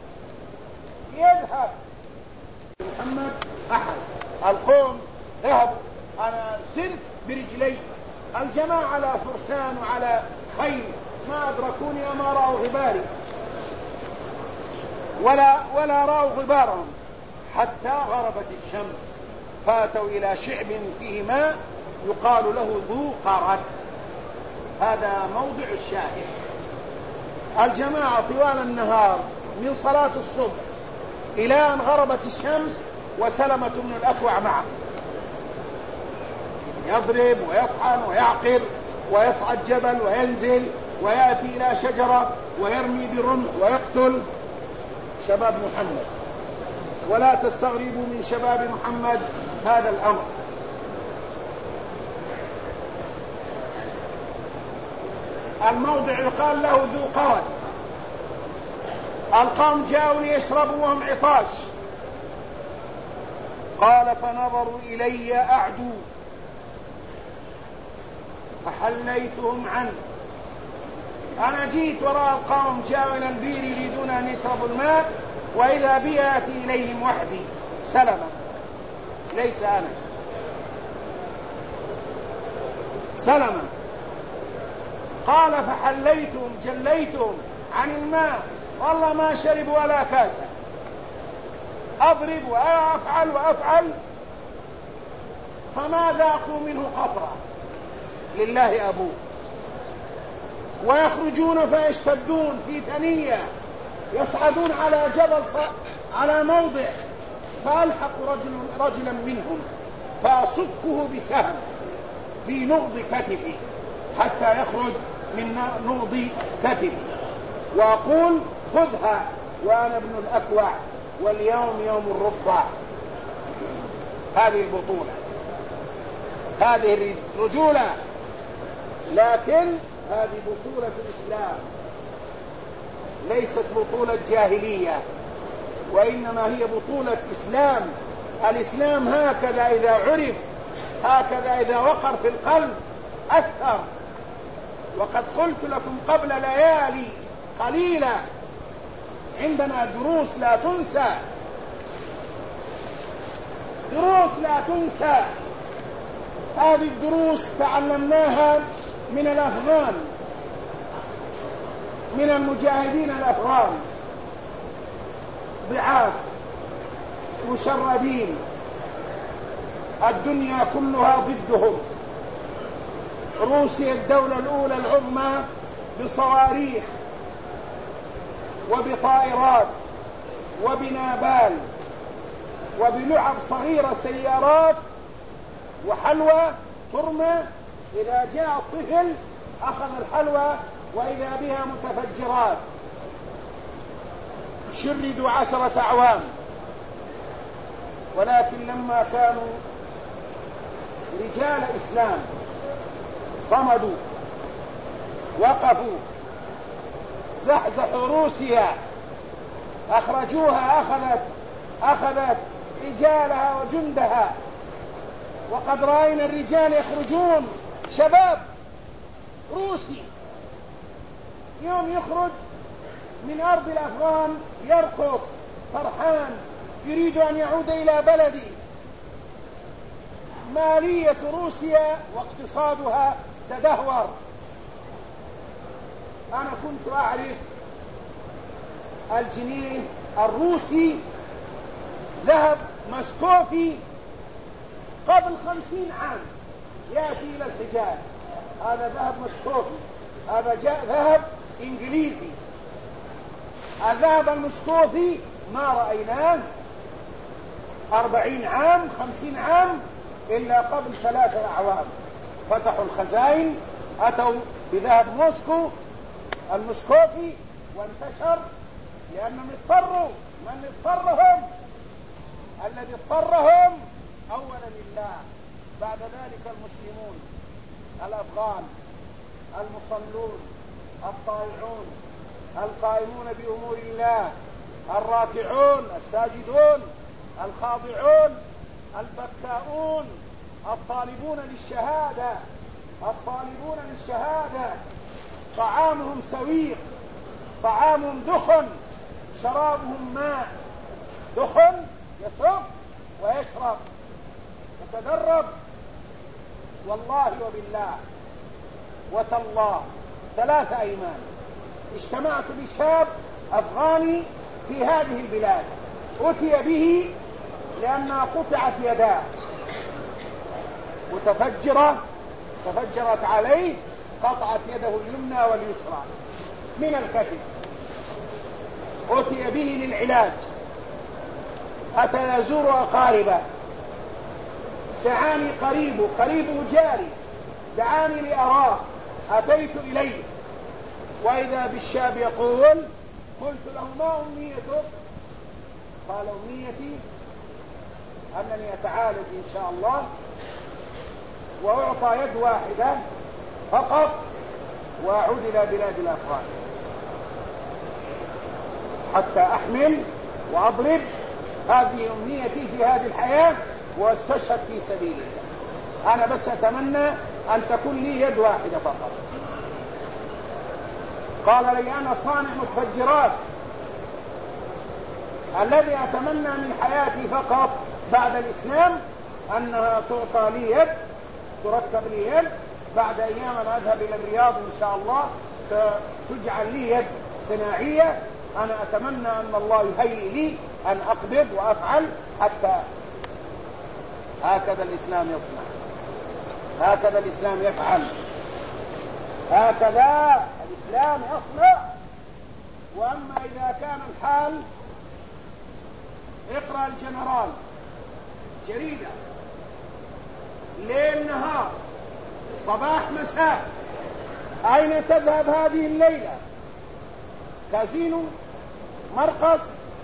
يذهب محمد أحد القوم ذهبوا، أنا سرت برجلي، الجماعة على فرسان وعلى خيل ما أدركوني وما رأوا غباري ولا رأوا غبارهم حتى غربت الشمس، فاتوا إلى شعب فيه ماء يقال له ذو قرد. هذا موضع الشاهد. الجماعة طوال النهار من صلاة الصبح إلى أن غربت الشمس، وسلمة بن الأكوع معه يضرب ويطحن ويعقر ويصعد جبل وينزل ويأتي إلى شجرة ويرمي برمح ويقتل شباب محمد. ولا تستغربوا من شباب محمد هذا الأمر. الموضع يقال له ذو قرد. القوم جاءوا ليشربوا وهم عطاش، قال فنظروا إلي أعدو فحليتهم عنه. أنا جيت وراء القوم جاءوا إلى البير يريدون أن يشربوا الماء، وإذا بي آتي إليهم وحدي سلما، ليس أنا، سلما. قال فحليتهم جليتهم عن الماء، والله ما شربوا ولا كاسا، أضرب وأفعل فما ذاقوا منه قطرة، لله أبوه. ويخرجون فيشتدون في ثنية، يصعدون على جبل على موضع، فألحق رجلا منهم فأصكه بسهم في نغض كتفي حتى يخرج من نغض كتفي، وأقول خذها وأنا ابن الأكوع، واليوم يوم الرضع. هذه البطولة، هذه الرجولة، لكن هذه بطولة الإسلام، ليست بطولة جاهلية، وإنما هي بطولة إسلام. الإسلام هكذا إذا عرف، هكذا إذا وقر في القلب أثر. وقد قلت لكم قبل ليالي قليلة عندنا دروس لا تنسى، دروس لا تنسى. هذه الدروس تعلمناها من الأفغان، من المجاهدين الأفغان، ضعاف مشردين، الدنيا كلها ضدهم. روسيا الدولة الأولى العظمى بصواريخ وبطائرات وبنابال وبلعب صغيرة، سيارات وحلوى ترمى، إذا جاء الطفل أخذ الحلوى وإذا بها متفجرات. شردوا 10 أعوام، ولكن لما كانوا رجال إسلام صمدوا، وقفوا، زحزحوا روسيا، أخرجوها، أخذت رجالها وجندها. وقد رأينا الرجال يخرجون، شباب روسي يوم يخرج من أرض الأفغان يرقص فرحان، يريد أن يعود إلى بلده. مالية روسيا واقتصادها تدهور. أنا كنت أعرف الجنيه الروسي ذهب مسكوفي قبل 50 عام يأتي إلى الحجاز، هذا ذهب مسكوفي، هذا ذهب إنجليزي. الذهب المسكوفي ما رأيناه 40 عام 50 عام إلا قبل 3 أعوام. فتحوا الخزائن، أتوا بذهب موسكو المسكوفي وانتشر، لأنهم اضطروا. من اضطرهم؟ الذي اضطرهم أولا لله، بعد ذلك المسلمون الأفغان المصلون الطائعون القائمون بأمور الله، الراكعون الساجدون الخاضعون البكاؤون، الطالبون للشهادة، طعامهم سويق، طعامهم دخن، شرابهم ماء. دخن يسرق ويشرب يتدرب. والله وبالله وتالله 3 أيمان اجتمعت بشاب أفغاني في هذه البلاد، أتي به لأنها قطعت يداه تفجرت عليه، قطعت يده اليمنى واليسرى من الكتف. أتي به للعلاج، أتى يزور أقاربه، دعاني قريبه جاري، دعاني لأراه، أتيت إليه وإذا بالشاب يقول: قلت له: ما أمنيتك؟ قال: أمنيتي أنني أتعالج إن شاء الله وأعطى يد واحدة فقط وأعود إلى بلاد الأفغان حتى أحمل وأضرب. هذه أمنيتي في هذه الحياة واستشهد في سبيل الله. أنا بس أتمنى أن تكون لي يد واحدة فقط. قال لي: أنا صانع متفجرات، الذي أتمنى من حياتي فقط بعد الإسلام أنها تعطى لي يد، تركب لي يد، بعد أيام أنا أذهب إلى الرياض إن شاء الله ستجعل لي يد صناعية. أنا أتمنى أن الله يهيئ لي أن أقبض وأفعل حتى. هكذا الإسلام يصنع، هكذا الإسلام يفعل، هكذا الإسلام يصنع. وأما إذا كان الحال، اقرأ الجنرال جريدة ليل نهار صباح مساء، أين تذهب هذه الليلة؟ كازينو، مرقص،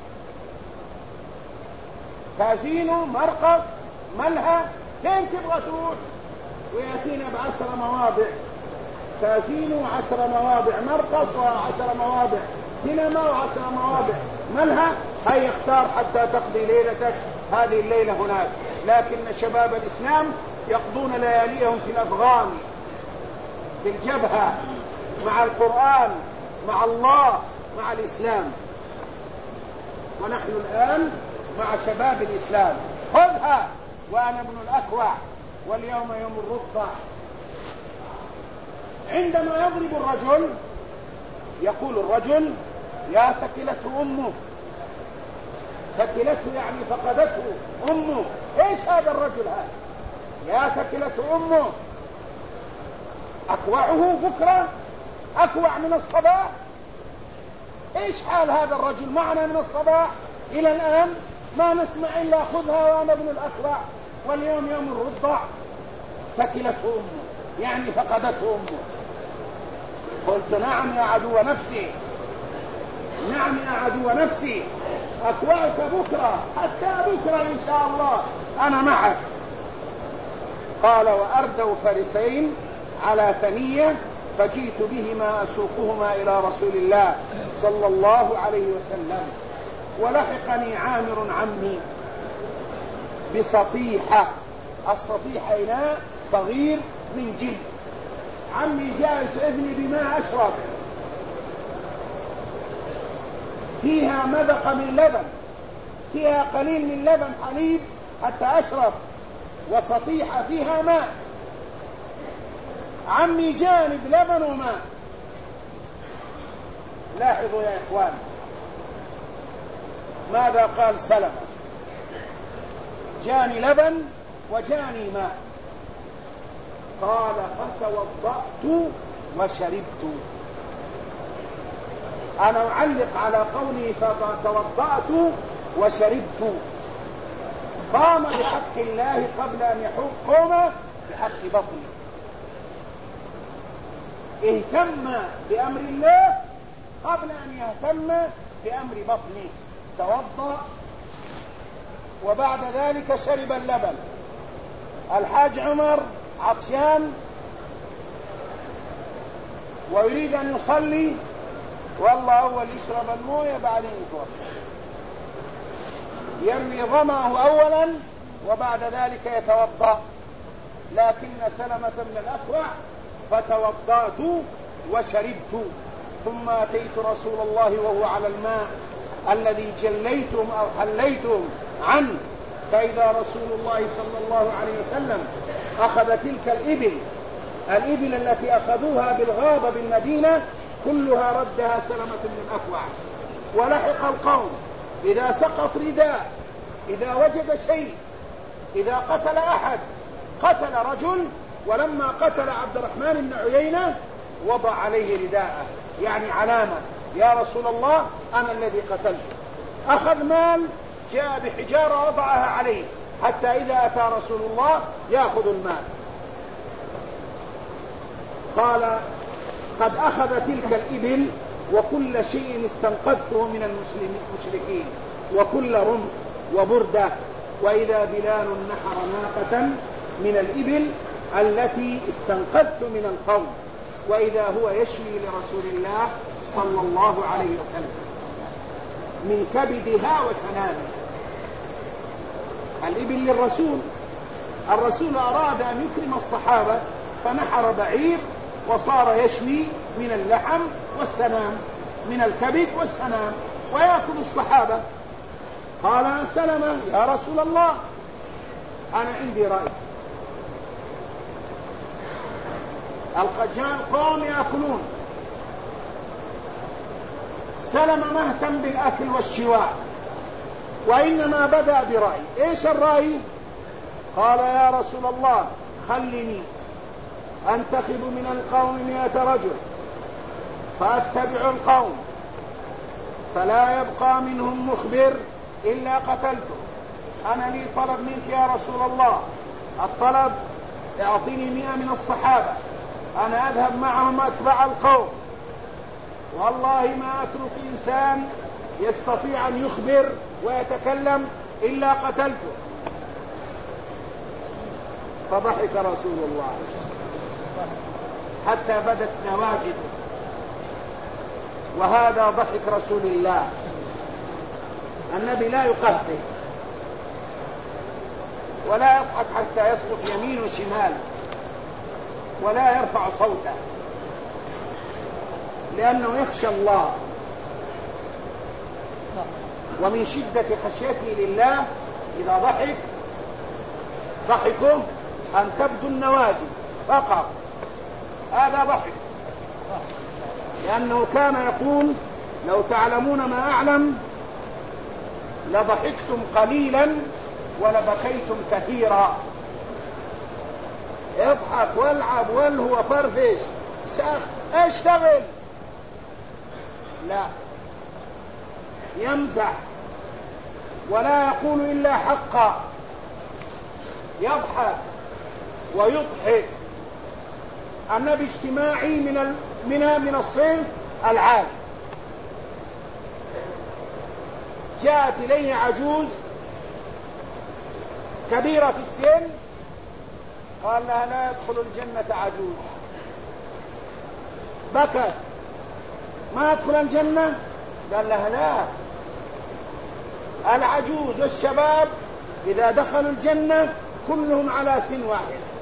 ملهى، فين تبغى تروح؟ ويأتينا ب10 مواضع، كازينو 10 مواضع، مرقص 10 مواضع، سينما 10 مواضع، ملهى. هيا اختار حتى تقضي ليلتك هذه الليلة هناك. لكن شباب الإسلام يقضون لياليهم في الأفغان، في الجبهة، مع القرآن، مع الله، مع الإسلام. ونحن الآن مع شباب الإسلام. خذها وأنا ابن الأكوع، واليوم يوم الرضع. عندما يضرب الرجل يقول الرجل: يا ثكلته أمه. ثكلته يعني فقدته أمه. إيش هذا الرجل هذا؟ يا ثكلته أمه. أكوعه بكرة، أكوع من الصباح. إيش حال هذا الرجل معنا من الصباح إلى الآن؟ ما نسمع إلا خذها وأنا ابن الأكوع، واليوم يوم الرضع. ثكلته أمه يعني فقدته أمه. قلت: نعم يا عدو نفسي، نعم يا عدو نفسي، أكوعك بكرة، حتى بكرة إن شاء الله أنا معك. قال: وأردوا فرسين على ثنية، فجئت بهما أسوقهما إلى رسول الله صلى الله عليه وسلم. ولحقني عامر عمي بسطيحة. السطيحة إناء صغير من جلد. عمي جالس ابني بماء أشرب، فيها مذق من لبن، فيها قليل من لبن حليب حتى أشرب، وسطيحة فيها ماء. عمي جانب لبن وماء. لاحظوا يا إخوان ماذا قال سلمة: جاني لبن وجاني ماء. قال: فتوضأت وشربت. أنا أعلق على قولي فتوضأت وشربت. قام بحق الله قبل أن يقوم بحق بطني. اهتم بأمر الله قبل أن يهتم بأمر بطني. توضأ وبعد ذلك شرب اللبن. الحاج عمر عطشان، ويريد أن يصلي، والله أول يشرب الموية بعدين يتوضأ، يروي ظمأه أولا وبعد ذلك يتوضأ. لكن سلمة بن الأكوع فتوضأت وشربت، ثم أتيت رسول الله وهو على الماء الذي جليتم أو حليتم عنه، فإذا رسول الله صلى الله عليه وسلم أخذ تلك الإبل التي أخذوها بالغابة بالمدينة كلها ردها سلمة بن الأكوع، ولحق القوم إذا سقط رداء، إذا وجد شيء، إذا قتل أحد، قتل رجل، ولما قتل عبد الرحمن بن عيينة وضع عليه رداءه، يعني علامة يا رسول الله أنا الذي قتلت. أخذ مال جاء بحجارة وضعها عليه حتى إذا أتى رسول الله يأخذ المال. قال قد أخذ تلك الإبل وكل شيء استنقذته من المشركين، وكل رمح وبردة، وإذا بلال نحر ناقة من الإبل التي استنقذت من القوم، وإذا هو يشوي لرسول الله صلى الله عليه وسلم من كبدها وسنامها. الإبل للرسول، الرسول أراد أن يكرم الصحابة فنحر بعير وصار يشوي من اللحم والسنام، من الكبد والسنام، ويأكل الصحابة. قال سلمة يا رسول الله أنا عندي رأي، القوم يأكلون، سلمة مهتم بالأكل والشواء، وإنما بدأ برأي. إيش الرأي؟ قال يا رسول الله خلني أنتخب من القوم 100 رجل فأتبع القوم، فلا يبقى منهم مخبر إلا قتلته. أنا لي طلب منك يا رسول الله، الطلب اعطيني 100 من الصحابة، أنا أذهب معهم أتبع القوم، والله ما أترك إنسان يستطيع أن يخبر ويتكلم إلا قتلته. فضحك رسول الله حتى بدت نواجذه، وهذا ضحك رسول الله. النبي لا يقهقه ولا يضحك حتى يسقط يمين وشمال، ولا يرفع صوته، لأنه يخشى الله، ومن شدة خشيته لله إذا ضحكه أن تبدو النواجذ فقط، هذا ضحك. لأنه كان يقول لو تعلمون ما أعلم لضحكتم قليلا ولبكيتم كثيرا. اضحك والعب والهو فرفش اشتغل، لا، يمزح ولا يقول إلا حقا، يضحك ويضحك. النبي اجتماعي من الصنف العالي. جاءت إليه عجوز كبيرة في السن، قال لها لا يدخل الجنة عجوز. بكت، ما يدخل الجنة؟ قال لها لا، العجوز والشباب إذا دخلوا الجنة كلهم على سن واحد،